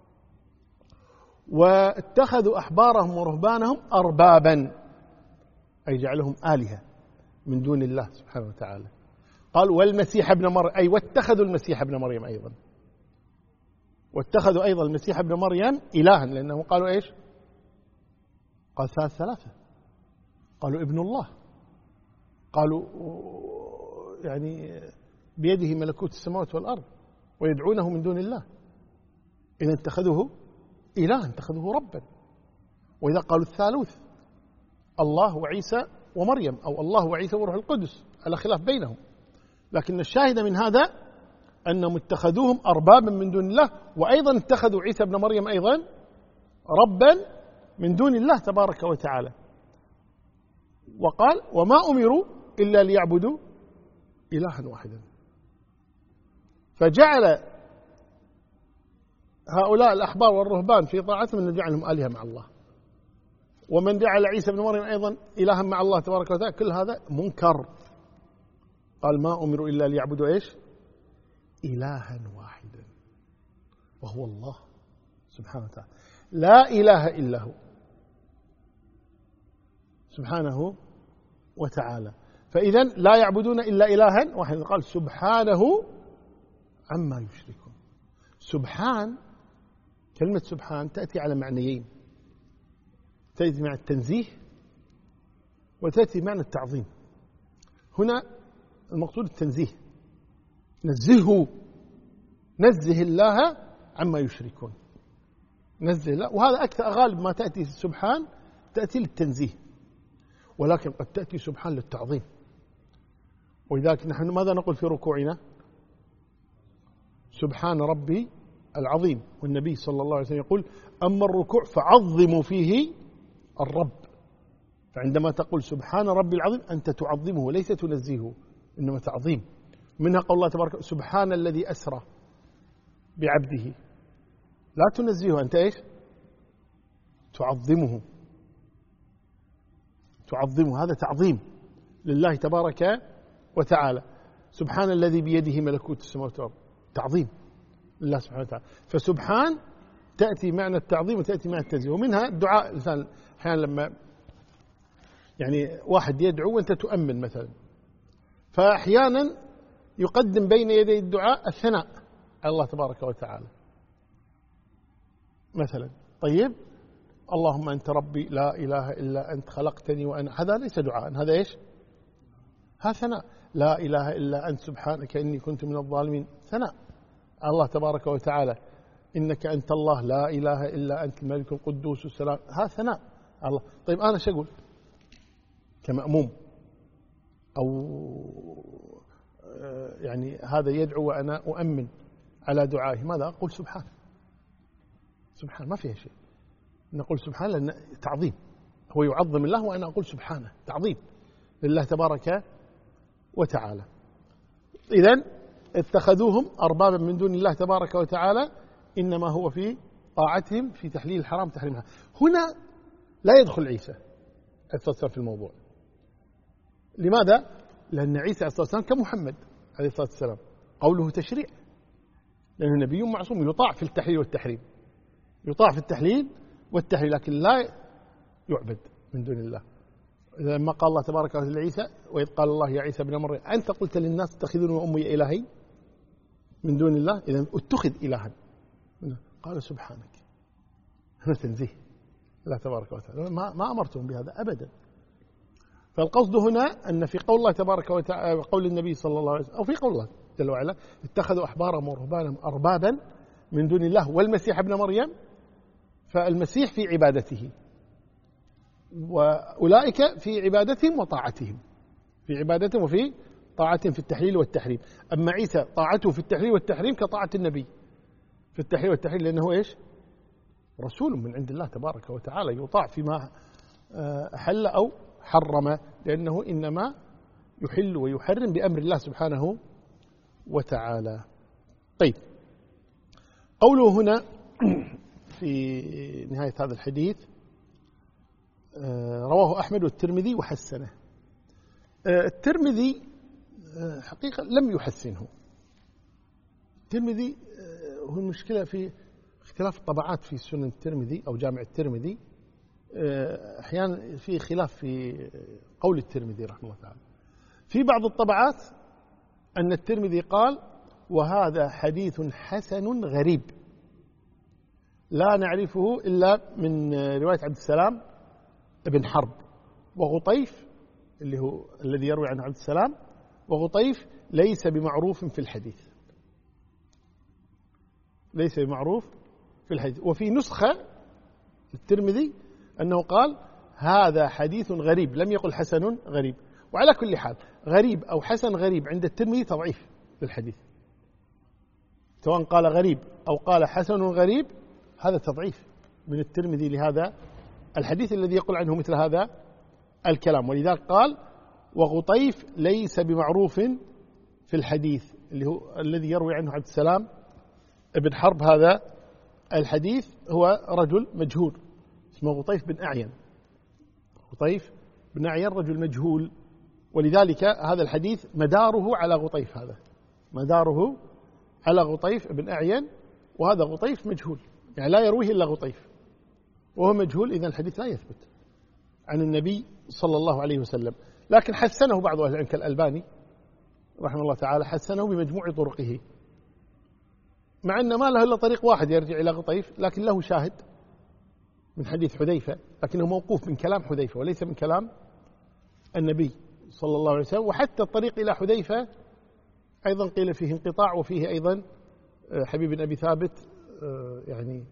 [SPEAKER 1] واتخذوا أحبارهم ورهبانهم أربابا، أي جعلهم آلهة من دون الله سبحانه وتعالى. قال والمسيح ابن مريم، أي واتخذوا المسيح ابن مريم أيضا، واتخذوا أيضا المسيح ابن مريم إلها، لأنه قالوا إيش؟ قال ثلاثة، قالوا ابن الله، قالوا يعني بيده ملكوت السماوات والأرض، ويدعونه من دون الله. إذا اتخذوه إلها، اتخذوه ربا. وإذا قالوا الثالوث، الله وعيسى ومريم، أو الله وعيسى وروح القدس، على خلاف بينهم. لكن الشاهد من هذا أنهم اتخذوهم أربابا من دون الله، وأيضا اتخذوا عيسى ابن مريم أيضا ربا من دون الله تبارك وتعالى. وقال وما أمروا إلا ليعبدوا إلها واحدا. فجعل هؤلاء الأحبار والرهبان في طاعتهم أن جعلهم آلهة مع الله. ومن جعل عيسى بن مريم أيضا إلها مع الله تبارك وتعالى، كل هذا منكر. قال ما أمروا إلا ليعبدوا إيش؟ إلها واحدا، وهو الله سبحانه وتعالى، لا إله إلا هو سبحانه وتعالى. فإذا لا يعبدون إلا إلها واحدا. قال سبحانه عما يشركون. سبحان، كلمة سبحان تأتي على معنيين، تأتي مع التنزيه وتأتي معنى التعظيم. هنا المقصود التنزيه، نزهه، نزه الله عما يشركون، نزه الله. وهذا أكثر غالب ما تأتي سبحان، تأتي للتنزيه، ولكن قد تأتي سبحان للتعظيم. ولذلك نحن ماذا نقول في ركوعنا؟ سبحان ربي العظيم. والنبي صلى الله عليه وسلم يقول أما الركوع فعظموا فيه الرب. فعندما تقول سبحان ربي العظيم أنت تعظمه، ليس تنزهه، إنما تعظيم. منها قول الله تبارك سبحان الذي أسرى بعبده، لا تنزهه، أنت إيش؟ تعظمه، تعظمه. هذا تعظيم لله تبارك وتعالى. سبحان الذي بيده ملكوت السماوات والأرض، تعظيم لله سبحانه وتعالى. فسبحان تأتي معنى التعظيم وتأتي معنى التنزيه. ومنها الدعاء. الإنسان أحيانا لما يعني واحد يدعو وأنت تؤمن مثلا، فأحيانا يقدم بين يدي الدعاء الثناء على الله تبارك وتعالى مثلا. طيب اللهم أنت ربي لا إله إلا أنت خلقتني وأنا، هذا ليس دعاء، هذا إيش؟ هذا ثناء. لا إله إلا أنت سبحانك إني كنت من الظالمين، ثناء الله تبارك وتعالى. إنك أنت الله لا إله إلا أنت الملك القدوس السلام، هذا ثناء الله. طيب أنا شو أقول كمأموم؟ أو يعني هذا يدعو وأنا أؤمن على دعائه، ماذا أقول؟ سبحان. سبحان ما فيها شيء، نقول سبحان لأن تعظيم، هو يعظم الله وأنا أقول سبحانه، تعظيم لله تبارك وتعالى. إذن اتخذوهم أربابا من دون الله تبارك وتعالى، إنما هو في طاعتهم في تحليل الحرام تحريمها. هنا لا يدخل عيسى الصلاة في الموضوع. لماذا؟ لأن عيسى عليه الصلاة والسلام كمحمد عليه الصلاة والسلام، قوله تشريع، لأنه نبي معصوم يطاع في التحليل والتحريم، يطاع في التحليل والتحريم، لكن لا يعبد من دون الله. لما قال الله تبارك وتعالى لعيسى: وإذ قال الله يا عيسى ابن مريم أنت قلت للناس اتخذوني وأمي إلهين من دون الله، إذا اتخذ إلها. قال سبحانك، هذا تنزيه الله تبارك وتعالى، ما أمرتهم بهذا أبدا. فالقصد هنا أن في قول الله تبارك وتعالى، قول النبي صلى الله عليه وسلم، أو في قول الله جل وعلا: اتخذوا أحبارهم ورهبانهم أربابا من دون الله والمسيح ابن مريم، فالمسيح في عبادته، وأولئك في عبادتهم وطاعتهم، في عبادتهم وفي طاعتهم في التحليل والتحريم. أما عيسى طاعته في التحليل والتحريم كطاعة النبي في التحليل والتحريم، لأنه إيش؟ رسول من عند الله تبارك وتعالى، يطاع فيما أحل أو حرم، لأنه إنما يحل ويحرم بأمر الله سبحانه وتعالى. طيب، قوله هنا في نهاية هذا الحديث: رواه أحمد والترمذي وحسنه. الترمذي حقيقة لم يحسنه. الترمذي هو المشكلة في اختلاف الطبعات في سنن الترمذي أو جامع الترمذي، أحيانا في خلاف في قول الترمذي رحمه الله تعالى. في بعض الطبعات أن الترمذي قال: وهذا حديث حسن غريب لا نعرفه إلا من رواية عبد السلام ابن حرب وغطيف، اللي هو الذي يروي عن عبد السلام، وغطيف ليس بمعروف في الحديث، ليس بمعروف في الحديث. وفي نسخة الترمذي أنه قال: هذا حديث غريب، لم يقل حسن غريب. وعلى كل حال، غريب أو حسن غريب عند الترمذي تضعيف للحديث، سواء قال غريب أو قال حسن غريب، هذا تضعيف من الترمذي لهذا الحديث الذي يقول عنه مثل هذا الكلام. ولذلك قال: وغطيف ليس بمعروف في الحديث، اللي هو الذي يروي عنه عبد السلام ابن حرب. هذا الحديث هو رجل مجهول اسمه غطيف بن أعين، غطيف بن أعين رجل مجهول، ولذلك هذا الحديث مداره على غطيف، هذا مداره على غطيف بن أعين، وهذا غطيف مجهول، يعني لا يرويه إلا غطيف وهو مجهول، إذن الحديث لا يثبت عن النبي صلى الله عليه وسلم. لكن حسنه بعض أهل العلم كالألباني رحمه الله تعالى، حسنه بمجموع طرقه، مع أن ما له إلا طريق واحد يرجع إلى غطيف، لكن له شاهد من حديث حذيفة، لكنه موقوف من كلام حذيفة وليس من كلام النبي صلى الله عليه وسلم. وحتى الطريق إلى حذيفة أيضا قيل فيه انقطاع، وفيه أيضا حبيب بن أبي ثابت يعني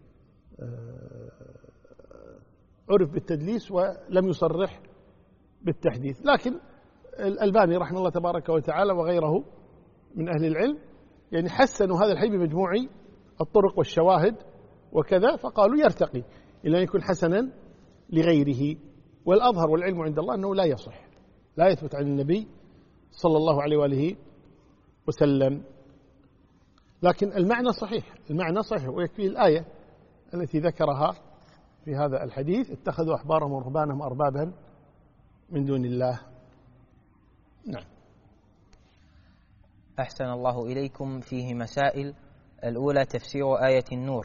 [SPEAKER 1] عرف بالتدليس ولم يصرح بالتحديث. لكن الألباني رحمه الله تبارك وتعالى وغيره من أهل العلم يعني حسنوا هذا الحديث بمجموع الطرق والشواهد وكذا، فقالوا يرتقي إلى أن يكون حسنا لغيره. والأظهر والعلم عند الله أنه لا يصح، لا يثبت عن النبي صلى الله عليه وآله وسلم، لكن المعنى صحيح، المعنى صحيح، ويكفي الآية التي ذكرها في هذا الحديث: اتخذوا أحبارهم ورهبانهم أربابا من دون الله. نعم.
[SPEAKER 2] أحسن الله إليكم. فيه مسائل. الأولى: تفسير آية النور.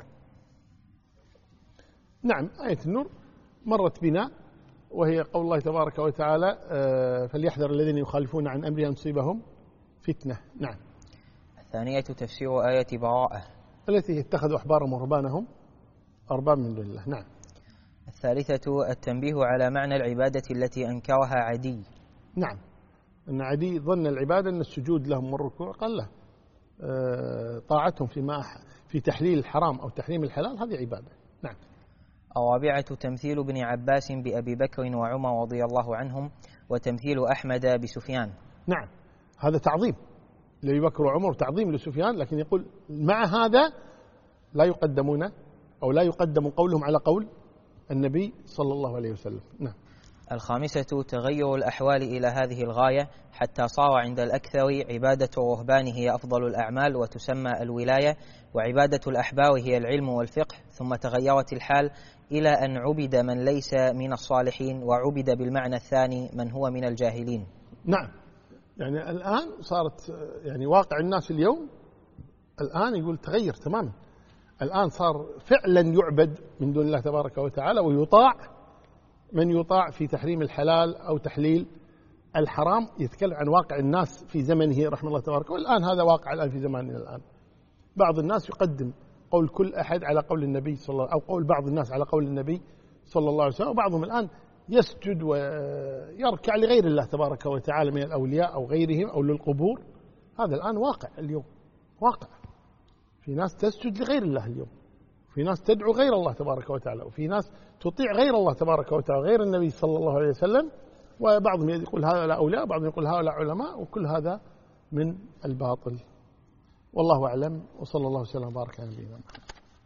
[SPEAKER 1] نعم، آية النور مرت بنا، وهي قول الله تبارك وتعالى: فليحذر الذين يخالفون عن أمره أن تصيبهم فتنة. نعم.
[SPEAKER 2] الثانية: تفسير آية براءة،
[SPEAKER 1] التي اتخذوا أحبارهم ورهبانهم أربابا من دون الله. نعم.
[SPEAKER 2] الثالثة: التنبيه على معنى العبادة التي أنكرها عدي.
[SPEAKER 1] نعم، أن عدي ظن العبادة أن السجود لهم والركوع، قال له طاعتهم في تحليل الحرام أو تحريم الحلال هذه عبادة. نعم.
[SPEAKER 2] الرابعة: تمثيل ابن عباس بأبي بكر وعمر رضي الله عنهم، وتمثيل أحمد بسفيان.
[SPEAKER 1] نعم، هذا تعظيم لأبي بكر وعمر، تعظيم لسفيان، لكن يقول مع هذا لا يقدمون أو لا يقدم قولهم على قول النبي صلى الله عليه وسلم. نعم.
[SPEAKER 2] الخامسة: تغير الأحوال إلى هذه الغاية حتى صار عند الأكثر عبادة الرهبان هي أفضل الأعمال وتسمى الولاية، وعبادة الأحبار هي العلم والفقه، ثم تغيرت الحال إلى أن عبد من ليس من الصالحين، وعبد بالمعنى الثاني من هو من الجاهلين.
[SPEAKER 1] نعم، يعني الآن صارت يعني واقع الناس اليوم الآن يقول تغير تماما. الآن صار فعلا يعبد من دون الله تبارك وتعالى، ويطاع من يطاع في تحريم الحلال أو تحليل الحرام. يتكلم عن واقع الناس في زمنه رحمه الله تبارك، والآن هذا واقع الآن في زماننا الآن. بعض الناس يقدم قول كل أحد على قول النبي صلى الله، أو قول بعض الناس على قول النبي صلى الله عليه وسلم، وبعضهم الآن يسجد ويركع لغير الله تبارك وتعالى من الأولياء أو غيرهم أو للقبور. هذا الآن واقع اليوم، واقع. في ناس تسجد لغير الله اليوم، في ناس تدعو غير الله تبارك وتعالى، وفي ناس تطيع غير الله تبارك وتعالى غير النبي صلى الله عليه وسلم. وبعضهم يقول هؤلاء أولياء، بعضهم يقول هؤلاء علماء، وكل هذا من الباطل. والله أعلم، وصلى الله وسلم وبارك على نبينا محمد.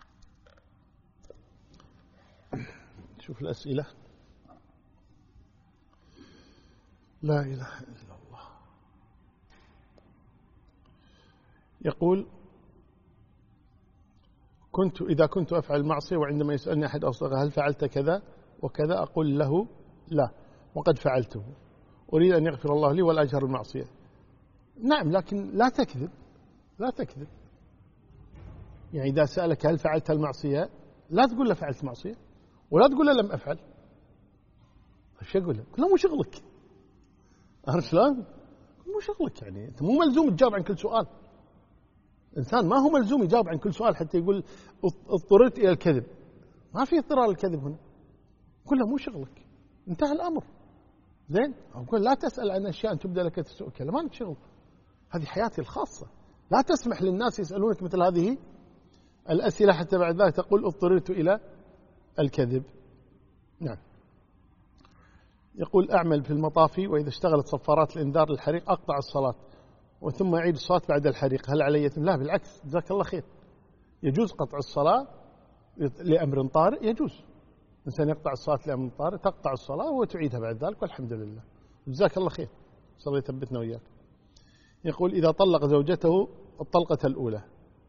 [SPEAKER 1] شوف الأسئلة. لا إله إلا الله. يقول إذا كنت أفعل معصية وعندما يسألني أحد أصدقائي هل فعلت كذا وكذا أقول له لا وقد فعلته، أريد أن يغفر الله لي ولا أجهر المعصية. نعم، لكن لا تكذب، لا تكذب. يعني إذا سألك هل فعلت المعصية لا تقول له فعلت معصية، ولا تقول له لم أفعل. ايش أقول له؟ لا، مو شغلك. عرفت شلون؟ مو شغلك. يعني أنت مو ملزوم تجاوب عن كل سؤال. إنسان ما هو ملزوم يجاوب عن كل سؤال حتى يقول اضطررت إلى الكذب. ما في اضطرار للكذب هنا. كله مو شغلك، انتهى الأمر. زين؟ أقول لا تسأل عن أشياء تبدأ لك تسؤك، ما لك شغل. هذه حياتي الخاصة. لا تسمح للناس يسألونك مثل هذه الأسئلة حتى بعد ذلك تقول اضطررت إلى الكذب. نعم. يقول أعمل في المطافي، وإذا اشتغلت صفارات الإنذار للحريق أقطع الصلاة وثم أعيد الصلاة بعد الحريق، هل علي إثم؟ لا، بالعكس، جزاك الله خير. يجوز قطع الصلاة لأمر طارئ، يجوز. إنسان يقطع الصلاة لأمر طارئ، تقطع الصلاة وتعيدها بعد ذلك، والحمد لله. جزاك الله خير، صلى الله يثبتنا وإياك. يقول إذا طلق زوجته الطلقة الأولى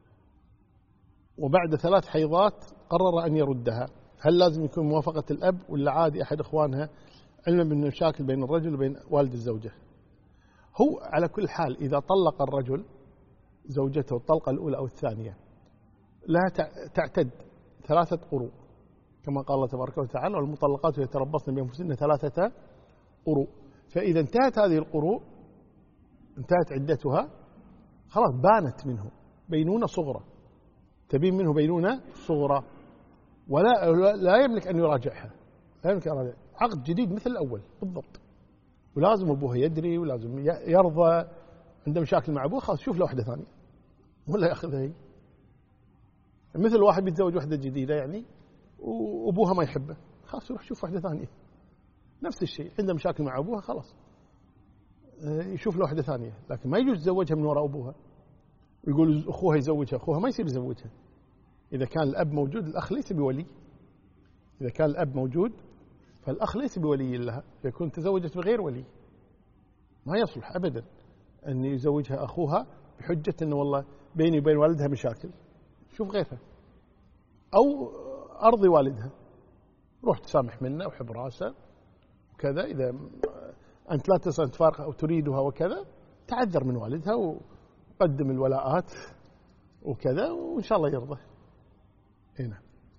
[SPEAKER 1] وبعد 3 حيضات قرر أن يردها، هل لازم يكون موافقة الأب ولا عادي أحد إخوانها، علما بالمشاكل بين الرجل وبين والد الزوجة؟ هو على كل حال إذا طلق الرجل زوجته الطلقة الأولى أو الثانية لا تعتد 3 قروء، كما قال الله تبارك وتعالى والمطلقات يتربصن بأنفسهن 3 قروء. فإذا انتهت هذه القروء، انتهت عدتها، خلاص بانت منه بينونة صغرى، تبين منه بينونة صغرى، ولا يملك أن يراجعها، لا يملك أن يراجعها. عقد جديد مثل الأول بالضبط. ولازم أبوها يدري، ولازم يرضى. عنده مشاكل مع أبوه، خلاص شوف له واحدة ثانية ولا يأخذها هي. مثل واحد بيتزوج واحدة جديدة يعني وأبوها ما يحبه، خلاص يروح يشوف واحدة ثانية. نفس الشيء، عنده مشاكل مع أبوها، خلاص يشوف له واحدة ثانية. لكن ما يجوز يتزوجها من وراء أبوها ويقول أخوها يزوجها. أخوها ما يصير يزوجها. إذا كان الأب موجود الأخ ليس بولي. إذا كان الأب موجود فالأخ ليس بولي لها، فيكون تزوجت بغير ولي. ما يصلح أبدا أن يزوجها أخوها بحجة أنه والله بيني وبين والدها مشاكل، شوف غيرها. أو أرضي والدها، روح تسامح منه وحب راسه وكذا. إذا أنت لا تستطيع أن تفارقها أو تريدها وكذا، تعذر من والدها وقدم الولاءات وكذا، وإن شاء الله يرضى. هنا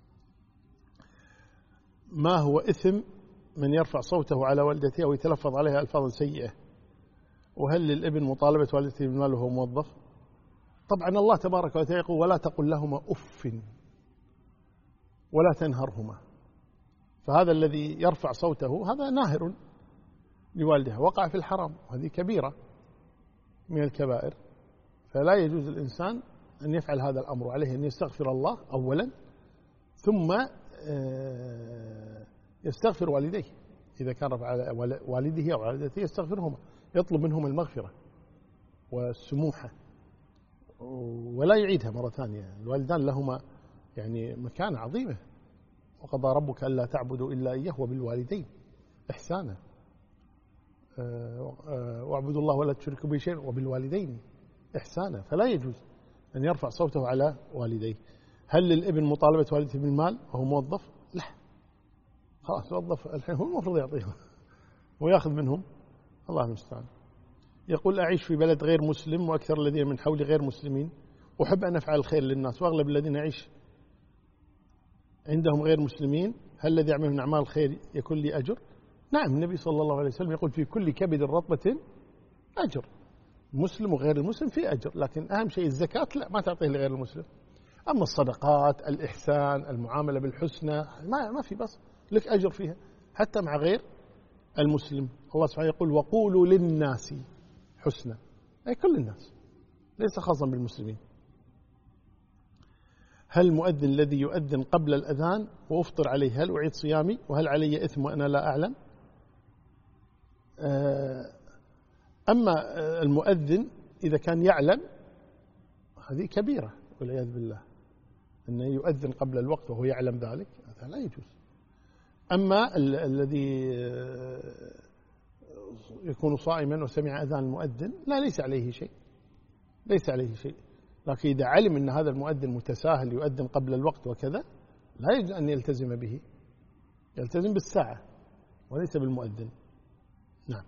[SPEAKER 1] ما هو إثم من يرفع صوته على والدته أو يتلفظ عليها ألفاظ سيئة؟ وهل للابن مطالبة والدته بالمال وهو موظف؟ طبعا الله تبارك وتعالى يقول ولا تقل لهما أف ولا تنهرهما. فهذا الذي يرفع صوته هذا ناهر لوالده، وقع في الحرام، وهذه كبيرة من الكبائر. فلا يجوز الإنسان أن يفعل هذا الأمر، عليه أن يستغفر الله أولا، ثم يستغفر والديه. إذا كان رفع على والده أو والدته يستغفرهما، يطلب منهم المغفرة والسموحة، ولا يعيدها مرة ثانية. الوالدان لهما يعني مكانة عظيمة. وقضى ربك ألا تعبدوا إلا إياه وبالوالدين إحسانا، واعبدوا الله ولا تشركوا به شيئا وبالوالدين إحسانا. فلا يجوز أن يرفع صوته على والديه. هل للابن مطالبة والدته بالمال وهو موظف؟ لا، خلاص وظف الحين، هو المفروض يعطيهم ويأخذ منهم، الله المستعان. يقول أعيش في بلد غير مسلم وأكثر الذين من حولي غير مسلمين، وأحب أن أفعل الخير للناس، وأغلب الذين أعيش عندهم غير مسلمين، هل الذي يعمل من أعمال الخير يكون لي أجر؟ نعم، النبي صلى الله عليه وسلم يقول في كل كبد رطبة أجر، مسلم وغير المسلم في أجر، لكن أهم شيء الزكاة لا، ما تعطيه لغير المسلم. أما الصدقات، الإحسان، المعاملة بالحسنى، ما في، بس لك أجر فيها حتى مع غير المسلم. الله سبحانه يقول وقولوا للناس حسنى، أي كل الناس ليس خاصا بالمسلمين. هل المؤذن الذي يؤذن قبل الأذان وأفطر عليه هل أعيد صيامي، وهل علي إثم وأنا لا أعلم؟ أما المؤذن إذا كان يعلم هذه كبيرة والعياذ بالله، أنه يؤذن قبل الوقت وهو يعلم ذلك، هذا لا يجوز. أما الذي يكون صائما وسمع أذان المؤذن لا، ليس عليه شيء، ليس عليه شيء. لكن إذا علم أن هذا المؤذن متساهل يؤذن قبل الوقت وكذا، لا يجوز أن يلتزم به، يلتزم بالساعة وليس بالمؤذن. نعم.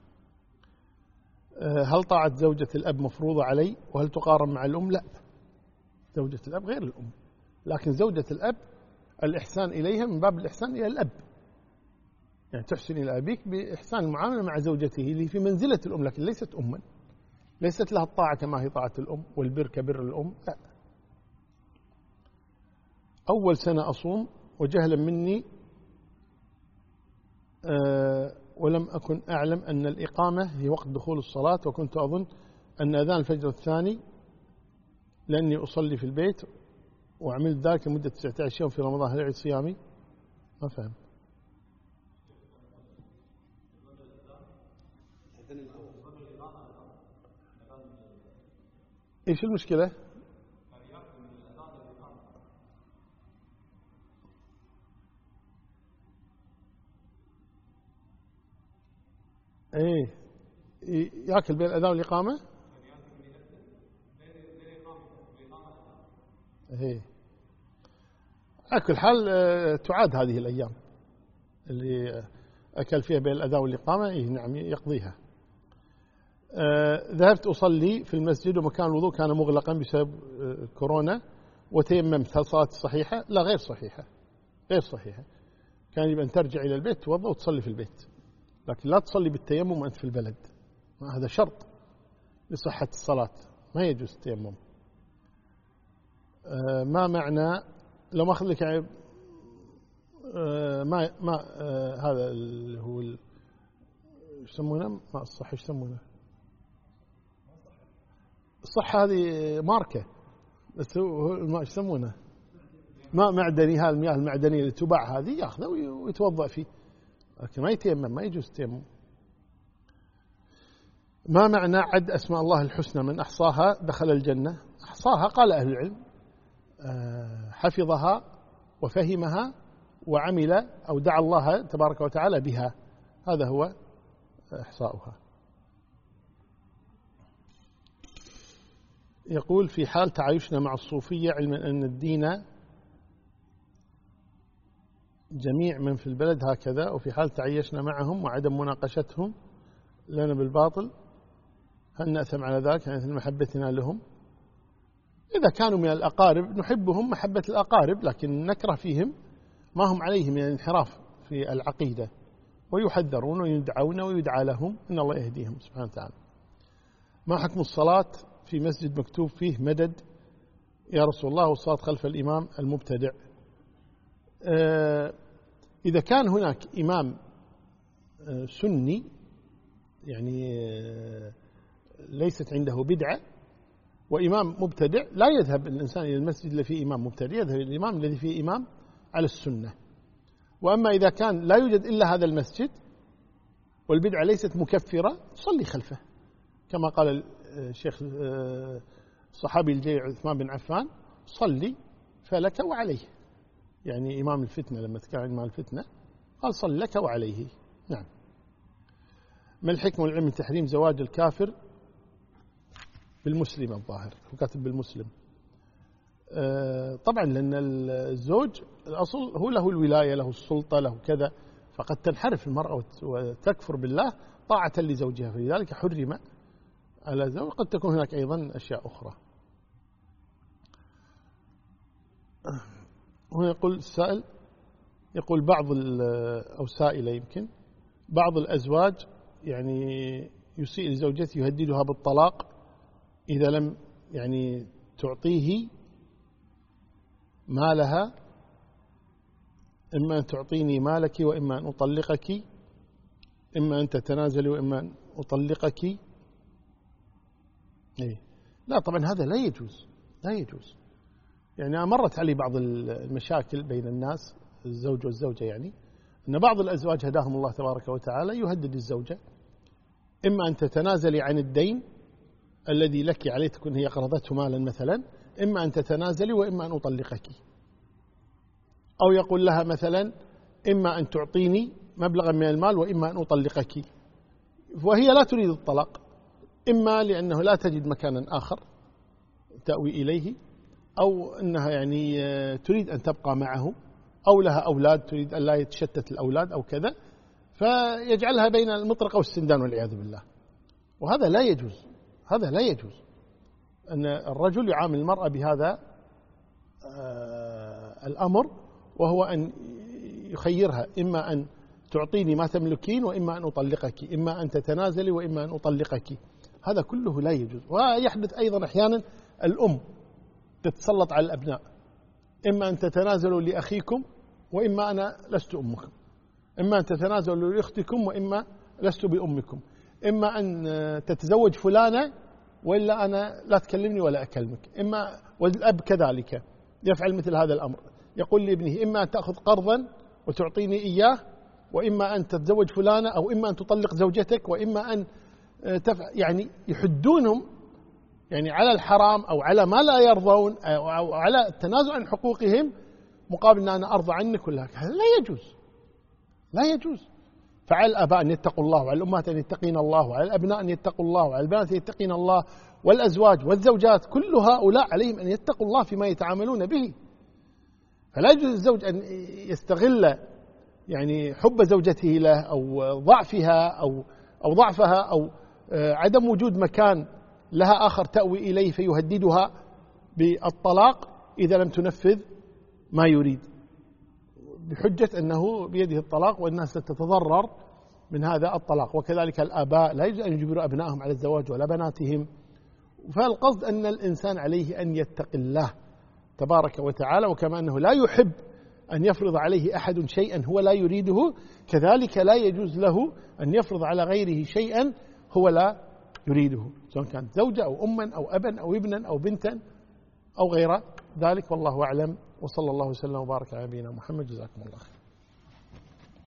[SPEAKER 1] هل طاعة زوجة الأب مفروضة علي، وهل تقارن مع الأم؟ لا، زوجة الأب غير الأم، لكن زوجة الأب الإحسان إليها من باب الإحسان إلى الأب، يعني تحسن إلى أبيك بإحسان المعاملة مع زوجته اللي في منزلة الأم، لكن ليست أما، ليست لها الطاعة كما هي طاعة الأم والبر كبر الأم، لا. أول سنة أصوم وجهلا مني ولم أكن أعلم أن الإقامة هي وقت دخول الصلاة، وكنت أظن أن أذان الفجر الثاني، لأني أصلي في البيت وعملت ذلك لمدة 19 يوم في رمضان، هل أعيد صيامي؟ ما فهم. إيش المشكلة؟ إيه يأكل بين الأذان والإقامة؟ إيه على كل حال تعاد هذه الأيام اللي أكل فيها بين الأذان والإقامة، إيه نعم يقضيها. ذهبت أصلي في المسجد ومكان الوضوء كان مغلقا بسبب كورونا وتيممت، هل صلاتي صحيحة؟ لا، غير صحيحة، غير صحيحة. كان يبقى أن ترجع إلى البيت توضأ وتصلي في البيت، لكن لا تصلي بالتيمم وأنت في البلد، هذا شرط لصحة الصلاة، ما يجوز التيمم. ما معنى لو ما أخذ لك يعني ما هذا اللي هو يسمونه ما الصح، يسمونه الصح، هذه ماركة بس هو ما يسمونه ماء معدني، هذه المياه المعدنية اللي تباع هذه يأخذه ويتوضأ فيه، لكن ما يتيمم، ما يجوز التيمم. ما معنى عد أسماء الله الحسنى من أحصاها دخل الجنة؟ أحصاها قال أهل العلم حفظها وفهمها وعمل أو دعا الله تبارك وتعالى بها، هذا هو إحصاؤها. يقول في حال تعايشنا مع الصوفية علما أن الدين جميع من في البلد هكذا، وفي حال تعايشنا معهم وعدم مناقشتهم لنا بالباطل، هل نأثم على ذلك يعني محبتنا لهم؟ إذا كانوا من الأقارب نحبهم محبة الأقارب، لكن نكره فيهم ما هم عليه من الانحراف في العقيدة، ويحذرون ويدعون ويدعى لهم، إن الله يهديهم سبحانه وتعالى. ما حكم الصلاة في مسجد مكتوب فيه مدد يا رسول الله والصلاة خلف الإمام المبتدع؟ إذا كان هناك إمام سني يعني ليست عنده بدعة وإمام مبتدع، لا يذهب الإنسان إلى المسجد الذي فيه إمام مبتدع، يذهب إلى الإمام الذي فيه إمام على السنة. وأما إذا كان لا يوجد إلا هذا المسجد والبدعة ليست مكفرة، صلي خلفه، كما قال الشيخ الصحابي الجليل عثمان بن عفان صلي فلك وعليه، يعني إمام الفتنة لما تكلم عن إمام الفتنة قال صل لك وعليه. نعم. ما الحكمة والعلم من تحريم زواج الكافر بالمسلم؟ الظاهر هو كاتب بالمسلم. طبعا لأن الزوج الأصل هو له الولاية، له السلطة، له كذا، فقد تنحرف المرأة وتكفر بالله طاعة لزوجها، فلذلك حرم على زوج، قد تكون هناك أيضا أشياء أخرى. هنا يقول السائل، يقول بعض أو سائلة يمكن، بعض الأزواج يعني يسيء لزوجته يهددها بالطلاق إذا لم يعني تعطيه مالها، إما أن تعطيني مالك وإما أن أطلقك، إما أن تتنازلي وإما أن أطلقك. لا طبعا هذا لا يجوز، لا يجوز. يعني مرت علي بعض المشاكل بين الناس، الزوج والزوجة، يعني أن بعض الأزواج هداهم الله تبارك وتعالى يهدد الزوجة، إما أن تتنازلي عن الدين الذي لك عليه، تكون هي قرضته مالا مثلا، إما أن تتنازلي وإما أن أطلقك. أو يقول لها مثلا إما أن تعطيني مبلغا من المال وإما أن أطلقك، وهي لا تريد الطلاق، إما لأنه لا تجد مكانا آخر تأوي إليه، أو أنها يعني تريد أن تبقى معه، أو لها أولاد تريد أن لا يتشتت الأولاد أو كذا، فيجعلها بين المطرقة والسندان والعياذ بالله. وهذا لا يجوز، هذا لا يجوز أن الرجل يعامل المرأة بهذا الأمر، وهو أن يخيرها إما أن تعطيني ما تملكين وإما أن أطلقك، إما أن تتنازلي وإما أن أطلقك. هذا كله لا يجوز. ويحدث أيضا أحيانا الأم تتسلط على الأبناء، إما أن تتنازلوا لأخيكم وإما أنا لست أمكم، إما أن تتنازلوا لأختكم وإما لست بأمكم، إما أن تتزوج فلانة وإلا أنا لا تكلمني ولا أكلمك، إما والأب كذلك يفعل مثل هذا الأمر، يقول لابنه إما أن تأخذ قرضا وتعطيني إياه، وإما أن تتزوج فلانة، أو إما أن تطلق زوجتك، وإما أن يعني يحدونهم يعني على الحرام أو على ما لا يرضون، أو على التنازل عن حقوقهم مقابل أن أنا أرضى عنك ولا. هذا لا يجوز، لا يجوز. فعلى الآباء أن يتقوا الله، وعلى الأمهات أن يتقين الله، وعلى الأبناء أن يتقوا الله، وعلى البنات أن يتقين الله، والأزواج والزوجات كل هؤلاء عليهم أن يتقوا الله فيما يتعاملون به. فلا يجوز الزوج أن يستغل يعني حب زوجته له أو ضعفها أو ضعفها أو عدم وجود مكان لها آخر تأوي إليه فيهددها بالطلاق إذا لم تنفذ ما يريد، بحجة أنه بيده الطلاق والناس ستتضرر من هذا الطلاق. وكذلك الآباء لا يجوز أن يجبروا أبنائهم على الزواج ولا بناتهم. فالقصد أن الإنسان عليه أن يتقي الله تبارك وتعالى، وكما أنه لا يحب أن يفرض عليه أحد شيئا هو لا يريده، كذلك لا يجوز له أن يفرض على غيره شيئا هو لا يريده، سواء كانت زوجة أو أما أو أبا أو ابنا أو بنتا أو غير ذلك. والله أعلم، وصلى الله وسلم وبارك على نبينا محمد. جزاكم الله خير.